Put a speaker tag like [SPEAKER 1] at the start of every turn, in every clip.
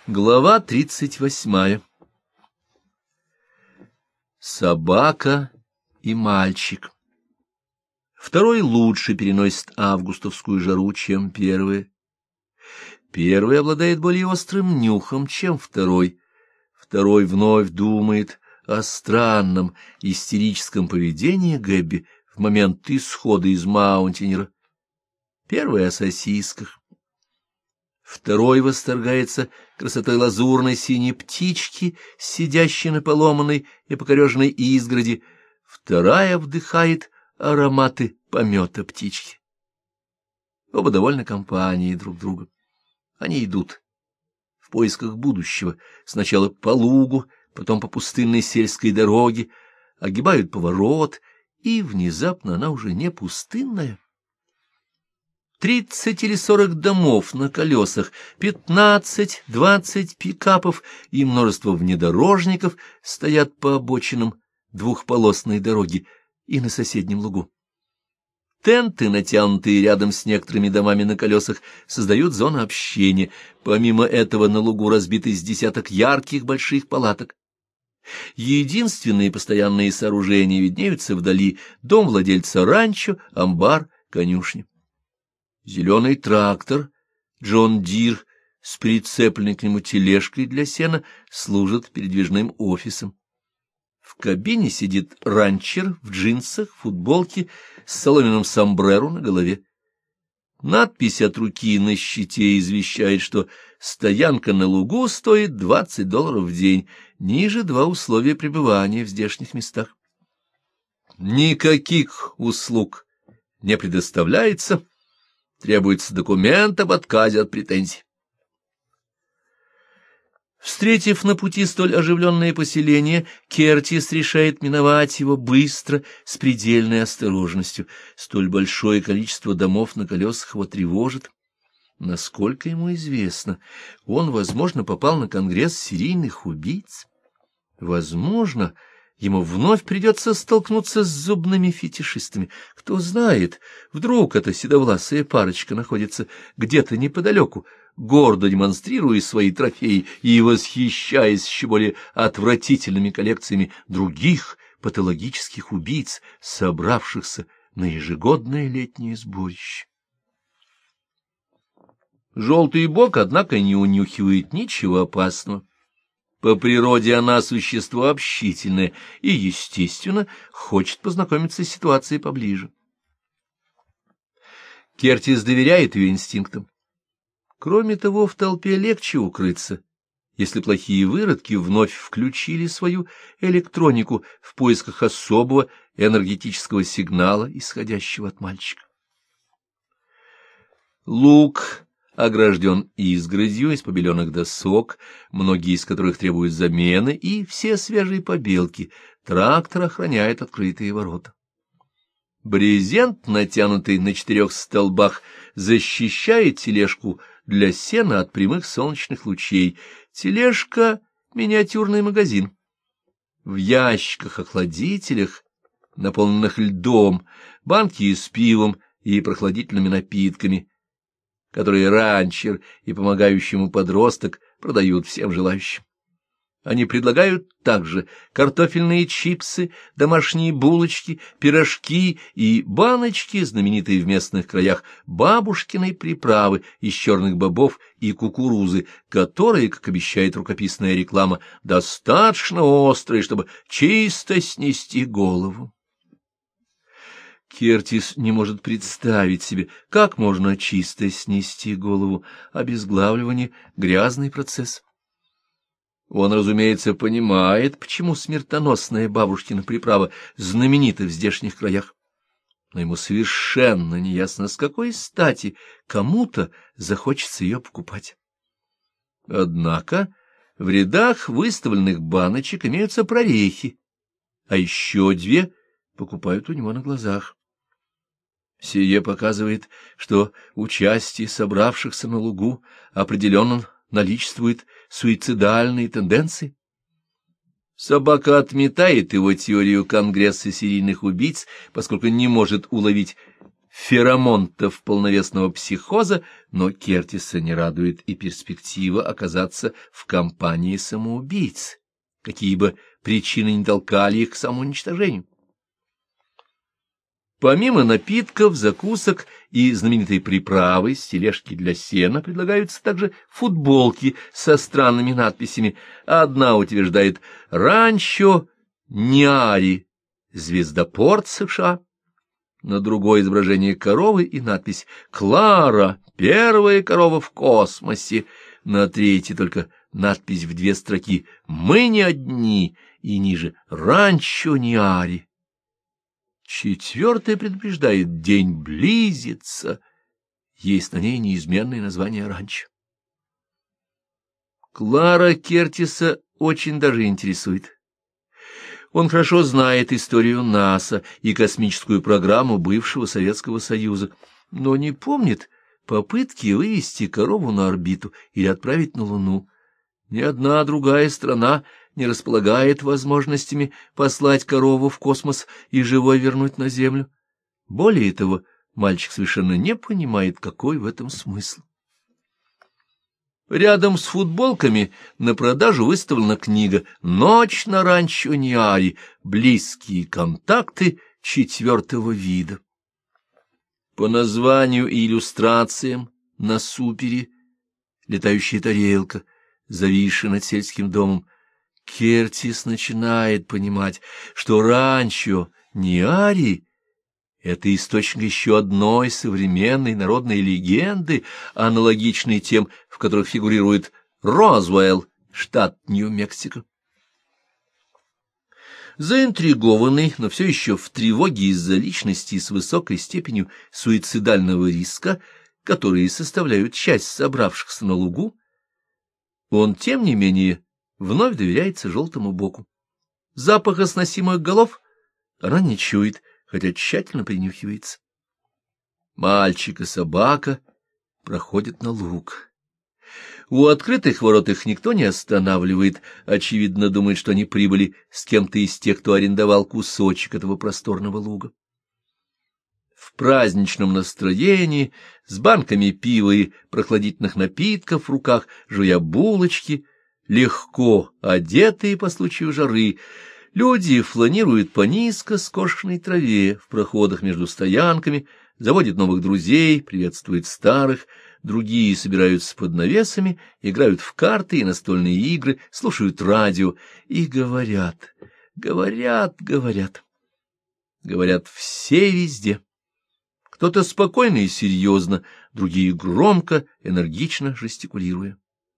[SPEAKER 1] Глава 38. Собака и мальчик. Второй лучше переносит августовскую жару, чем первый. Первый обладает более острым нюхом, чем второй. Второй вновь думает о странном истерическом поведении Гэбби в момент исхода из Маунтинера. Первый о сосисках. Второй восторгается красотой лазурной синей птички, сидящей на поломанной и покореженной изгороди. Вторая вдыхает ароматы помета птички. Оба довольны компанией друг друга. Они идут в поисках будущего, сначала по лугу, потом по пустынной сельской дороге, огибают поворот, и внезапно она уже не пустынная. 30 или 40 домов на колесах, 15-20 пикапов и множество внедорожников стоят по обочинам двухполосной дороги и на соседнем лугу. Тенты, натянутые рядом с некоторыми домами на колесах, создают зону общения. Помимо этого на лугу разбиты с десяток ярких больших палаток. Единственные постоянные сооружения виднеются вдали: дом владельца ранчо, амбар, конюшня. Зеленый трактор Джон Дир с прицепленной к нему тележкой для сена служит передвижным офисом. В кабине сидит ранчер в джинсах, футболке, с соломенным сомбреро на голове. Надпись от руки на щите извещает, что стоянка на лугу стоит $20 в день, ниже два условия пребывания в здешних местах. Никаких услуг не предоставляется. Требуется документ об отказе от претензий. Встретив на пути столь оживленное поселение, Кертис решает миновать его быстро, с предельной осторожностью. Столь большое количество домов на колесах его тревожит. Насколько ему известно, он, возможно, попал на конгресс серийных убийц. Возможно, ему вновь придется столкнуться с зубными фетишистами. Кто знает, вдруг эта седовласая парочка находится где-то неподалеку, гордо демонстрируя свои трофеи и восхищаясь еще более отвратительными коллекциями других патологических убийц, собравшихся на ежегодное летнее сборище. Желтый бок, однако, не унюхивает ничего опасного. По природе она существо общительное и, естественно, хочет познакомиться с ситуацией поближе. Кертис доверяет ее инстинктам. Кроме того, в толпе легче укрыться, если плохие выродки вновь включили свою электронику в поисках особого энергетического сигнала, исходящего от мальчика. Луг огражден изгородью из побеленных досок, многие из которых требуют замены, и все свежие побелки. Трактор охраняет открытые ворота. Брезент, натянутый на 4 столбах, защищает тележку для сена от прямых солнечных лучей. Тележка — миниатюрный магазин. В ящиках-охладителях, наполненных льдом, банки с пивом и прохладительными напитками, которые ранчер и помогающий ему подросток продают всем желающим. Они предлагают также картофельные чипсы, домашние булочки, пирожки и баночки, знаменитые в местных краях бабушкиной приправы из черных бобов и кукурузы, которые, как обещает рукописная реклама, достаточно острые, чтобы чисто снести голову. Кертис не может представить себе, как можно чисто снести голову. Обезглавливание — грязный процесс. Он, разумеется, понимает, почему смертоносная бабушкина приправа знаменита в здешних краях. Но ему совершенно неясно, с какой стати кому-то захочется ее покупать. Однако в рядах выставленных баночек имеются прорехи, а еще 2 покупают у него на глазах. Сие показывает, что участие собравшихся на лугу определенно наличествует суицидальные тенденции. Собака отметает его теорию конгресса серийных убийц, поскольку не может уловить феромонтов полновесного психоза, но Кертиса не радует и перспектива оказаться в компании самоубийц, какие бы причины не толкали их к самоуничтожению. Помимо напитков, закусок и знаменитой приправы с тележки для сена предлагаются также футболки со странными надписями. Одна утверждает «Ранчо Ниари, звездопорт США». На другое изображение коровы и надпись «Клара, первая корова в космосе». На третье только надпись в 2 строки «Мы не одни» и ниже «Ранчо Ниари». 4 предупреждает «День близится». Есть на ней неизменное название ранчо. Клара Кертиса очень даже интересует. Он хорошо знает историю НАСА и космическую программу бывшего Советского Союза, но не помнит попытки вывести корову на орбиту или отправить на Луну. Ни одна другая страна не располагает возможностями послать корову в космос и живой вернуть на Землю. Более того, мальчик совершенно не понимает, какой в этом смысл. Рядом с футболками на продажу выставлена книга «Ночь на ранчо Ниари. Близкие контакты 4-го вида». По названию и иллюстрациям на супере летающая тарелка, зависшая над сельским домом, Кертис начинает понимать, что ранчо Ниари — это источник еще одной современной народной легенды, аналогичной тем, в которых фигурирует Розуэлл, штат Нью-Мексико. Заинтригованный, но все еще в тревоге из-за личности с высокой степенью суицидального риска, которые составляют часть собравшихся на лугу, он, тем не менее, вновь доверяется желтому боку. Запаха сносимых голов она не чует, хотя тщательно принюхивается. Мальчик и собака проходят на луг. У открытых ворот их никто не останавливает, очевидно, думает, что они прибыли с кем-то из тех, кто арендовал кусочек этого просторного луга. В праздничном настроении, с банками пива и прохладительных напитков в руках, жуя булочки, легко одетые по случаю жары, люди фланируют по низко скошенной траве в проходах между стоянками, заводят новых друзей, приветствуют старых, другие собираются под навесами, играют в карты и настольные игры, слушают радио и говорят, говорят, говорят. Говорят все везде. Кто-то спокойно и серьезно, другие громко, энергично жестикулируя.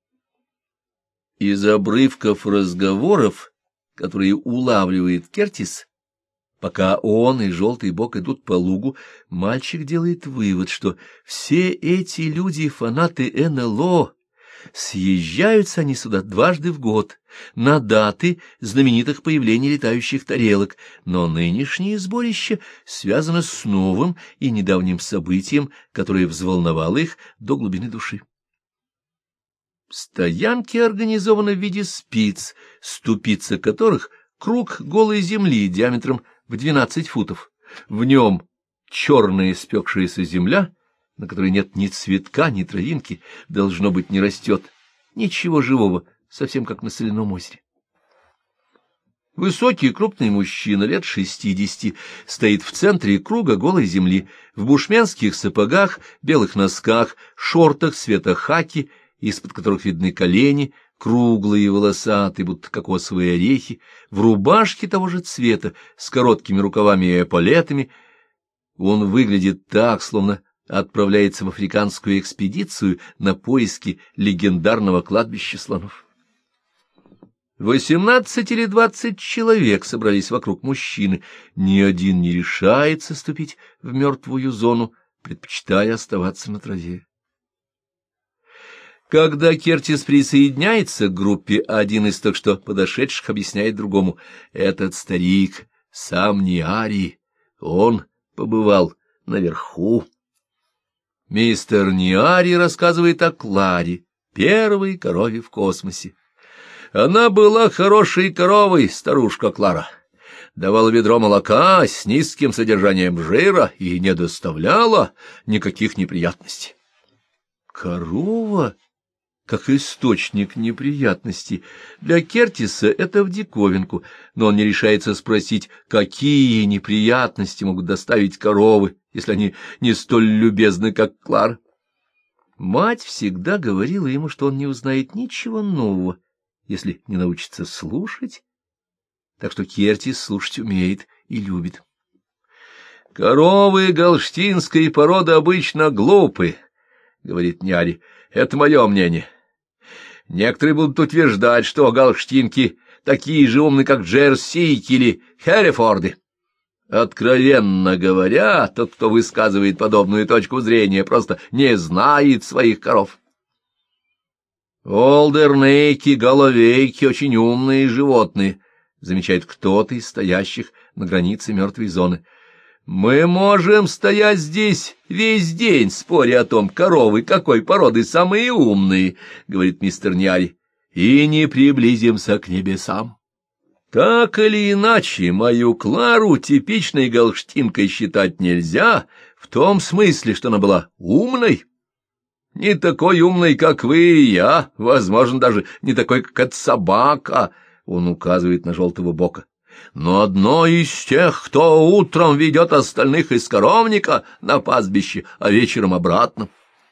[SPEAKER 1] Из обрывков разговоров, которые улавливает Кертис, пока он и желтый бок идут по лугу, мальчик делает вывод, что все эти люди — фанаты НЛО. Съезжаются они сюда 2 раза в год, на даты знаменитых появлений летающих тарелок, но нынешнее сборище связано с новым и недавним событием, которое взволновало их до глубины души. Стоянки организованы в виде спиц, ступица которых — круг голой земли диаметром в 12 футов. В нем черная спекшаяся земля, на которой нет ни цветка, ни травинки, должно быть, не растет ничего живого, совсем как на соляном озере. Высокий крупный мужчина лет 60 стоит в центре круга голой земли, в бушменских сапогах, белых носках, шортах цвета хаки, из-под которых видны колени, круглые, волосатые, будто кокосовые орехи, в рубашке того же цвета, с короткими рукавами и эполетами. Он выглядит так, словно отправляется в африканскую экспедицию на поиски легендарного кладбища слонов. 18 или 20 человек собрались вокруг мужчины, ни один не решается ступить в мертвую зону, предпочитая оставаться на траве. Когда Кертис присоединяется к группе, один из только что подошедших объясняет другому: этот старик сам Ниари, он побывал наверху. Мистер Ниари рассказывает о Кларе, первой корове в космосе. Она была хорошей коровой, старушка Клара, давала ведро молока с низким содержанием жира и не доставляла никаких неприятностей. Корова как источник неприятностей. Для Кертиса это в диковинку, но он не решается спросить, какие неприятности могут доставить коровы, если они не столь любезны, как Клара. Мать всегда говорила ему, что он не узнает ничего нового, если не научится слушать, так что Кертис слушать умеет и любит. «Коровы галштинской породы обычно глупы», — говорит Няри, — «это мое мнение. Некоторые будут утверждать, что галштинки такие же умные, как джерсийки или херефорды. Откровенно говоря, тот, кто высказывает подобную точку зрения, просто не знает своих коров. Олдернейки, головейки — очень умные животные», — замечает кто-то из стоящих на границе мертвой зоны. «Мы можем стоять здесь весь день, споря о том, коровы какой породы самые умные», — говорит мистер Няри, — «и не приблизимся к небесам». Так или иначе, мою Клару типичной галштинкой считать нельзя, в том смысле, что она была умной. Не такой умной, как вы и я, возможно, даже не такой, как эта собака, — он указывает на желтого бока. Но одно из тех, кто утром ведет остальных из коровника на пастбище, а вечером обратно.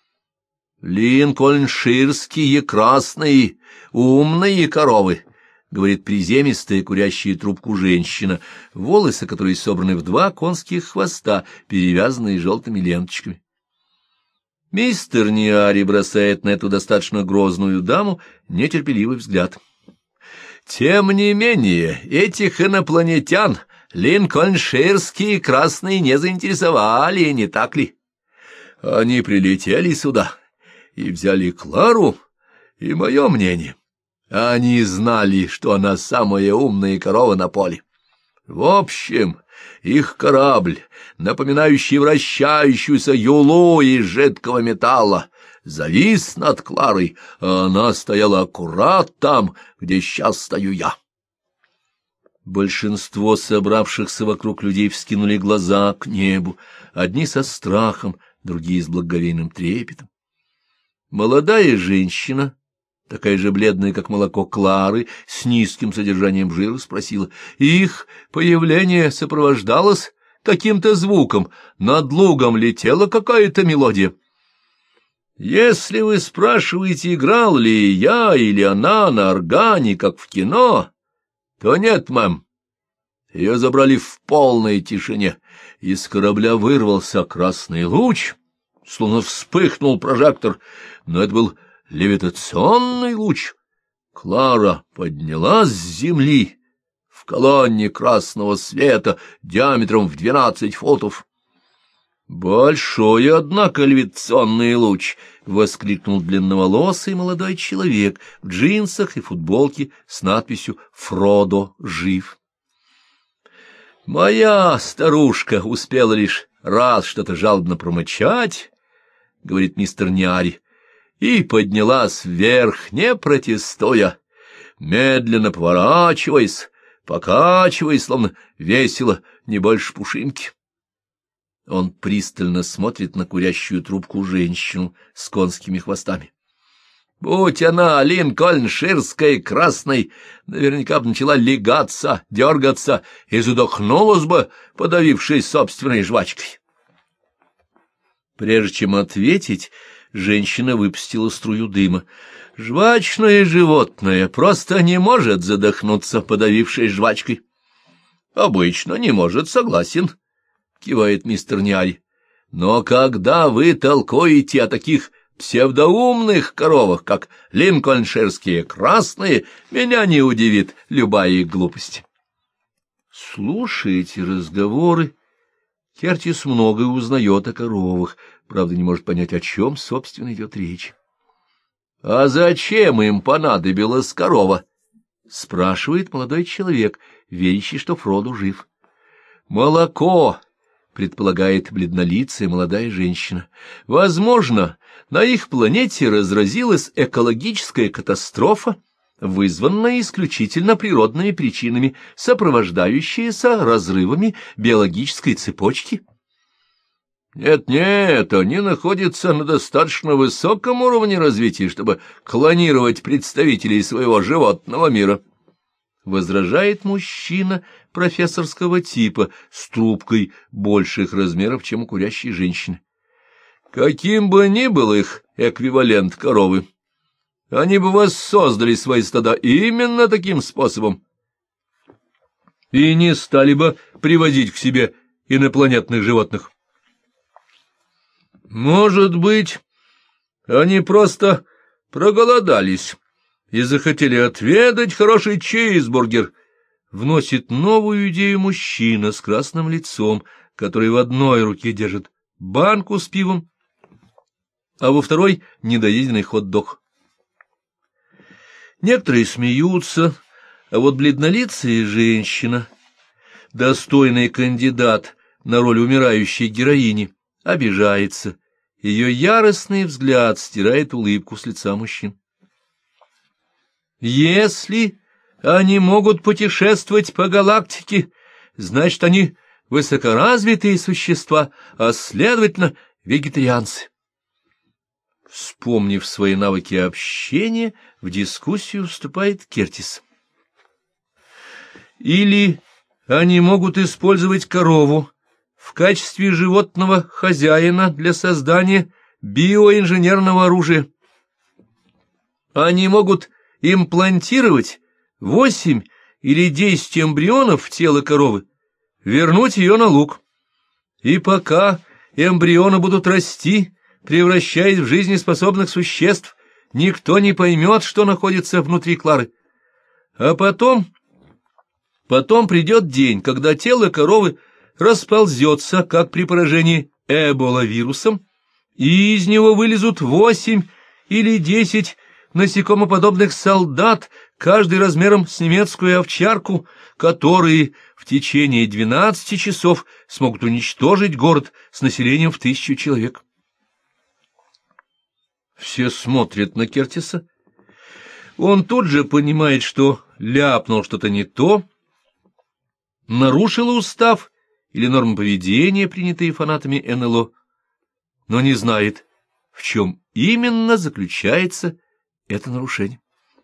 [SPEAKER 1] Линкольнширские красные, умные коровы, — говорит приземистая, курящая трубку женщина, волосы которой собраны в 2 конских хвоста, перевязанные желтыми ленточками. Мистер Ниари бросает на эту достаточно грозную даму нетерпеливый взгляд. Тем не менее, этих инопланетян линкольнширские красные не заинтересовали, не так ли? Они прилетели сюда и взяли Клару, и мое мнение. Они знали, что она самая умная корова на поле. В общем, их корабль, напоминающий вращающуюся юлу из жидкого металла, завис над Кларой, а она стояла аккурат там, где сейчас стою я. Большинство собравшихся вокруг людей вскинули глаза к небу, одни со страхом, другие с благоговейным трепетом. Молодая женщина, такая же бледная, как молоко Клары, с низким содержанием жира, спросила: «Их появление сопровождалось каким-то звуком? Над лугом летела какая-то мелодия?» «Если вы спрашиваете, играл ли я или она на органе, как в кино, то нет, мэм. Ее забрали в полной тишине. Из корабля вырвался красный луч, словно вспыхнул прожектор, но это был левитационный луч. Клара поднялась с земли в колонне красного света диаметром в 12 футов. «Большой, однако, левитационный луч!» — воскликнул длинноволосый молодой человек в джинсах и футболке с надписью «Фродо жив». «Моя старушка успела лишь раз что-то жалобно промычать, — говорит мистер Ниари, — и поднялась вверх, не протестуя, медленно поворачиваясь, покачиваясь, словно весело, не больше пушинки». Он пристально смотрит на курящую трубку женщину с конскими хвостами. Будь она линкольнширской красной, наверняка бы начала легаться, дергаться и задохнулась бы, подавившись собственной жвачкой. Прежде чем ответить, женщина выпустила струю дыма. Жвачное животное просто не может задохнуться, подавившись жвачкой. Обычно не может, согласен, — кивает мистер Ниари. Но когда вы толкуете о таких псевдоумных коровах, как линкольнширские красные, меня не удивит любая их глупость. Слушая эти разговоры, Кертис многое узнает о коровах, правда, не может понять, о чем, собственно, идет речь. — А зачем им понадобилась корова? — спрашивает молодой человек, верящий, что Фродо жив. — Молоко, — предполагает бледнолицая молодая женщина. — Возможно, на их планете разразилась экологическая катастрофа, вызванное исключительно природными причинами, сопровождающееся разрывами биологической цепочки. Нет, они находятся на достаточно высоком уровне развития, чтобы клонировать представителей своего животного мира, — возражает мужчина профессорского типа с трубкой больших размеров, чем у курящей женщины. Каким бы ни был их эквивалент коровы, они бы воссоздали свои стада именно таким способом и не стали бы привозить к себе инопланетных животных. Может быть, они просто проголодались и захотели отведать хороший чизбургер, вносит новую идею мужчина с красным лицом, который в одной руке держит банку с пивом, а во второй — недоеденный хот-дог. Некоторые смеются, а вот бледнолицая женщина, достойный кандидат на роль умирающей героини, обижается. Ее яростный взгляд стирает улыбку с лица мужчин. Если они могут путешествовать по галактике, значит, они высокоразвитые существа, а, следовательно, вегетарианцы. Вспомнив свои навыки общения, в дискуссию вступает Кертис. Или они могут использовать корову в качестве животного хозяина для создания биоинженерного оружия. Они могут имплантировать 8 или 10 эмбрионов в тело коровы, вернуть ее на луг. И пока эмбрионы будут расти, превращаясь в жизнеспособных существ, никто не поймет, что находится внутри Клары. А потом придет день, когда тело коровы расползется, как при поражении эбола-вирусом, и из него вылезут 8 или 10 насекомоподобных солдат, каждый размером с немецкую овчарку, которые в течение 12 часов смогут уничтожить город с населением в 1000 человек. Все смотрят на Кертиса. Он тут же понимает, что ляпнул что-то не то, нарушил устав или нормы поведения, принятые фанатами НЛО, но не знает, в чем именно заключается это нарушение.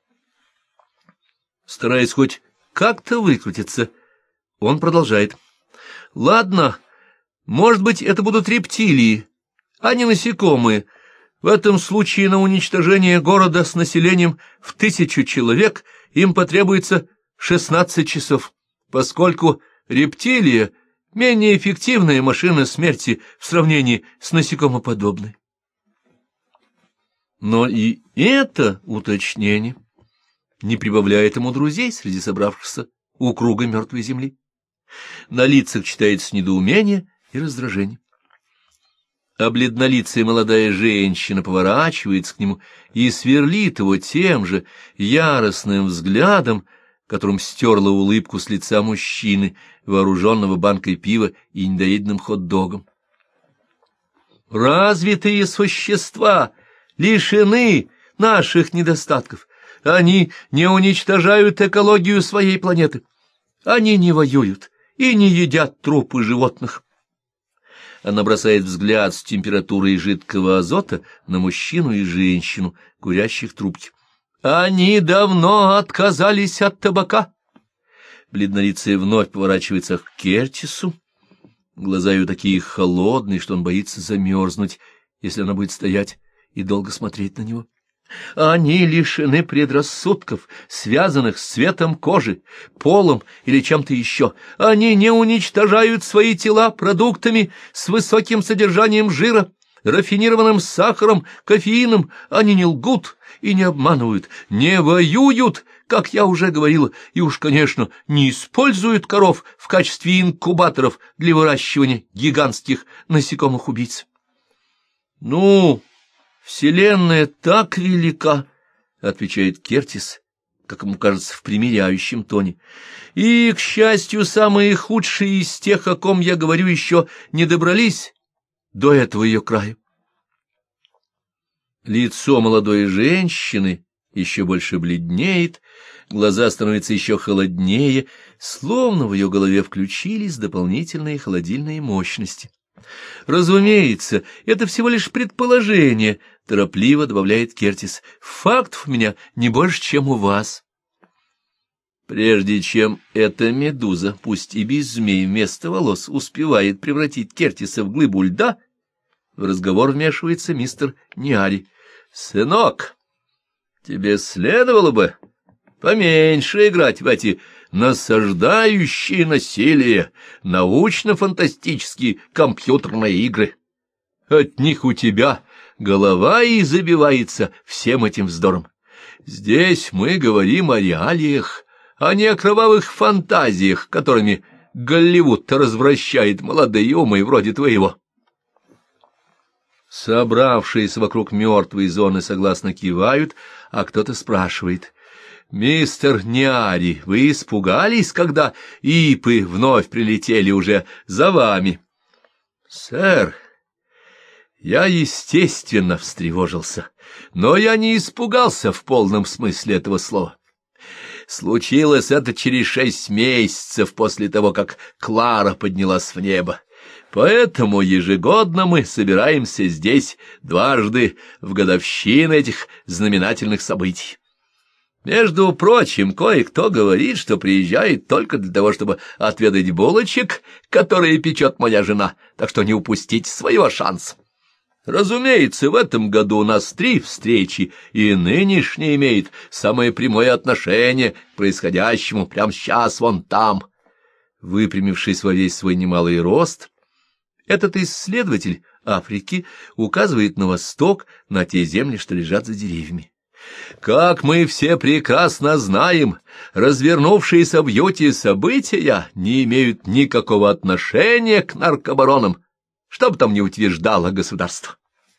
[SPEAKER 1] Стараясь хоть как-то выкрутиться, он продолжает. Ладно, может быть, это будут рептилии, а не насекомые. В этом случае на уничтожение города с населением в 1000 человек им потребуется 16 часов, поскольку рептилия — менее эффективная машина смерти в сравнении с насекомоподобной. Но и это уточнение не прибавляет ему друзей среди собравшихся у круга мертвой земли. На лицах читается недоумение и раздражение. А бледнолицая молодая женщина поворачивается к нему и сверлит его тем же яростным взглядом, которым стерла улыбку с лица мужчины, вооруженного банкой пива и недоеденным хот-догом. Развитые существа лишены наших недостатков. Они не уничтожают экологию своей планеты. Они не воюют и не едят трупы животных. Она бросает взгляд с температурой жидкого азота на мужчину и женщину, курящих трубки. Они давно отказались от табака. Бледнолицая вновь поворачивается к Кертису. Глаза ее такие холодные, что он боится замерзнуть, если она будет стоять и долго смотреть на него. Они лишены предрассудков, связанных с цветом кожи, полом или чем-то еще. Они не уничтожают свои тела продуктами с высоким содержанием жира, рафинированным сахаром, кофеином. Они не лгут и не обманывают, не воюют, как я уже говорила, и уж, конечно, не используют коров в качестве инкубаторов для выращивания гигантских насекомых-убийц. Ну, Вселенная так велика, — отвечает Кертис, как ему кажется, в примиряющем тоне. И, к счастью, самые худшие из тех, о ком я говорю, еще не добрались до этого ее края. Лицо молодой женщины еще больше бледнеет, глаза становятся еще холоднее, словно в ее голове включились дополнительные холодильные мощности. «Разумеется, это всего лишь предположение», — торопливо добавляет Кертис. «Фактов у меня не больше, чем у вас». Прежде чем эта медуза, пусть и без змей вместо волос, успевает превратить Кертиса в глыбу льда, в разговор вмешивается мистер Ниари. «Сынок, тебе следовало бы поменьше играть в эти насаждающие насилие научно-фантастические компьютерные игры. От них у тебя голова и забивается всем этим вздором. Здесь мы говорим о реалиях, а не о кровавых фантазиях, которыми Голливуд-то развращает молодые умы вроде твоего». Собравшиеся вокруг мертвой зоны согласно кивают, а кто-то спрашивает: «Мистер Ниари, вы испугались, когда ипы вновь прилетели уже за вами?» «Сэр, я, естественно, встревожился, но я не испугался в полном смысле этого слова. Случилось это через 6 месяцев после того, как Клара поднялась в небо. Поэтому ежегодно мы собираемся здесь дважды в годовщину этих знаменательных событий. Между прочим, кое-кто говорит, что приезжает только для того, чтобы отведать булочек, которые печет моя жена, так что не упустите своего шанса. Разумеется, в этом году у нас 3 встречи, и нынешняя имеет самое прямое отношение к происходящему прямо сейчас вон там». Выпрямившись во весь свой немалый рост, этот исследователь Африки указывает на восток, на те земли, что лежат за деревьями. «Как мы все прекрасно знаем, развернувшиеся в Юте события не имеют никакого отношения к наркобаронам, что бы там ни утверждало государство».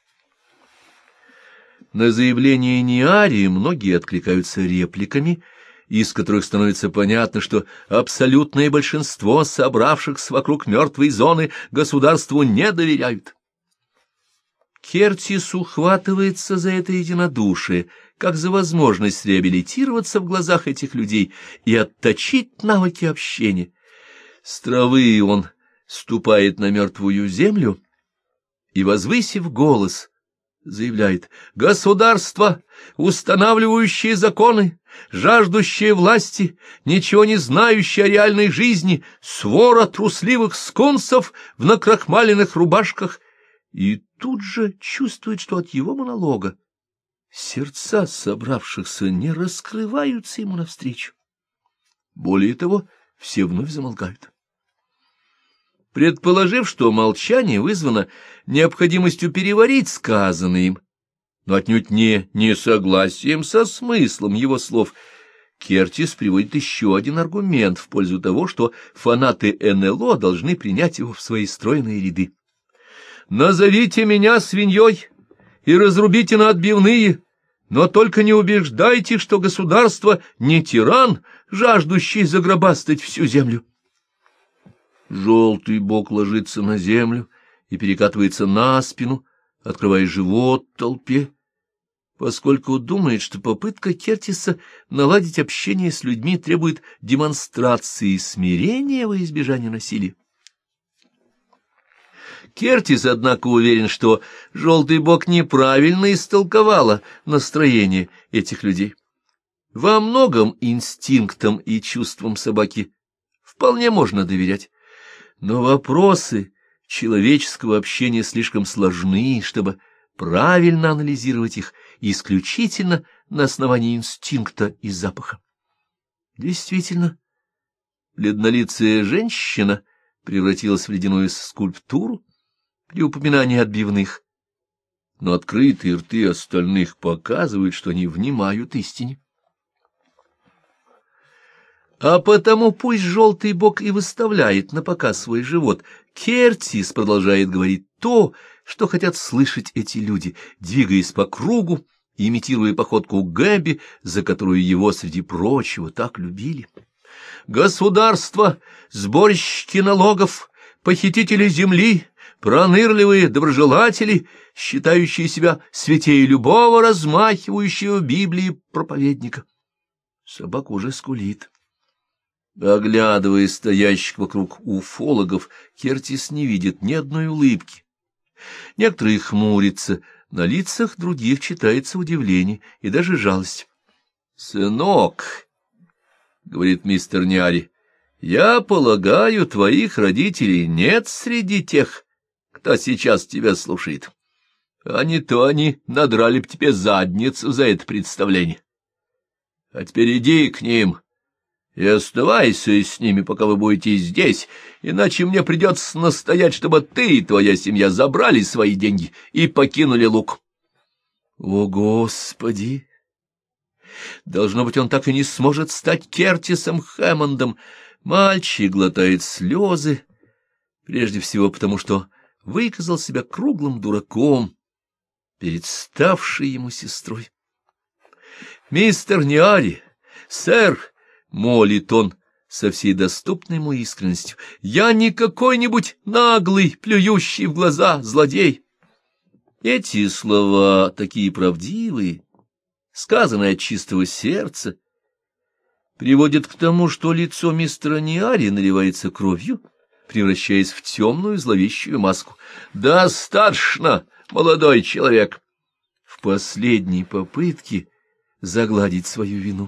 [SPEAKER 1] На заявление Ниари многие откликаются репликами, из которых становится понятно, что абсолютное большинство собравшихся вокруг мертвой зоны государству не доверяют. Кертис ухватывается за это единодушие, как за возможность реабилитироваться в глазах этих людей и отточить навыки общения. С травы он ступает на мертвую землю и, возвысив голос, заявляет: «Государство, устанавливающее законы, жаждущее власти, ничего не знающее о реальной жизни, свора трусливых скунсов в накрахмаленных рубашках». И тут же чувствует, что от его монолога сердца собравшихся не раскрываются ему навстречу. Более того, все вновь замолкают. Предположив, что молчание вызвано необходимостью переварить сказанное им, но отнюдь не несогласием со смыслом его слов, Кертис приводит еще один аргумент в пользу того, что фанаты НЛО должны принять его в свои стройные ряды. «Назовите меня свиньей и разрубите на отбивные, но только не убеждайте, что государство не тиран, жаждущий загробастать всю землю». Желтый бок ложится на землю и перекатывается на спину, открывая живот толпе, поскольку думает, что попытка Кертиса наладить общение с людьми требует демонстрации смирения во избежание насилия. Кертис, однако, уверен, что желтый бок неправильно истолковала настроение этих людей. Во многом инстинктам и чувствам собаки вполне можно доверять. Но вопросы человеческого общения слишком сложны, чтобы правильно анализировать их исключительно на основании инстинкта и запаха. Действительно, бледнолицая женщина превратилась в ледяную скульптуру при упоминании отбивных, но открытые рты остальных показывают, что они внимают истине. А потому пусть желтый бок и выставляет на показ свой живот, Кертис продолжает говорить то, что хотят слышать эти люди, двигаясь по кругу, имитируя походку Гэби, за которую его, среди прочего, так любили. «Государство, сборщики налогов, похитители земли, пронырливые доброжелатели, считающие себя святее любого размахивающего Библии проповедника. Собака уже скулит. Оглядывая стоящих вокруг уфологов, Кертис не видит ни одной улыбки. Некоторые хмурятся, на лицах других читается удивление и даже жалость. — Сынок, — говорит мистер Ниари, — я полагаю, твоих родителей нет среди тех, кто сейчас тебя слушает. А не то они надрали б тебе задницу за это представление. А теперь иди к ним и оставайся с ними, пока вы будете здесь, иначе мне придется настоять, чтобы ты и твоя семья забрали свои деньги и покинули Лук. О, Господи! Должно быть, он так и не сможет стать Кертисом Хэммондом. Мальчик глотает слезы, прежде всего потому, что выказал себя круглым дураком перед ставшей ему сестрой. «Мистер Ниари, сэр!» — молит он со всей доступной ему искренностью. — Я не какой-нибудь наглый, плюющий в глаза злодей. Эти слова, такие правдивые, сказанные от чистого сердца, приводят к тому, что лицо мистера Ниари наливается кровью, превращаясь в темную зловещую маску. — Достаточно, молодой человек! В последней попытке загладить свою вину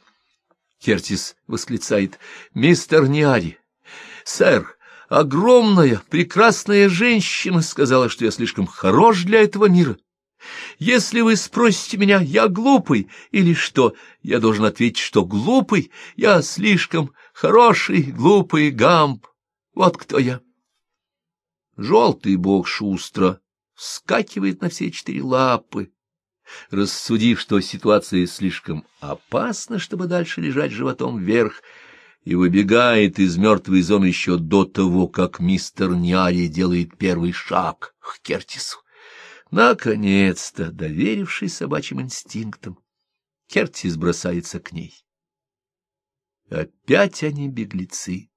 [SPEAKER 1] Кертис восклицает: — Мистер Ниари, сэр, огромная, прекрасная женщина сказала, что я слишком хорош для этого мира. Если вы спросите меня, я глупый или что, я должен ответить, что глупый, я слишком хороший, глупый Гамп. Вот кто я. Желтый бог шустро вскакивает на все 4 лапы, рассудив, что ситуация слишком опасна, чтобы дальше лежать животом вверх, и выбегает из мертвой зоны еще до того, как мистер Ниари делает первый шаг к Кертису. Наконец-то, доверившись собачьим инстинктам, Кертис бросается к ней. Опять они беглецы.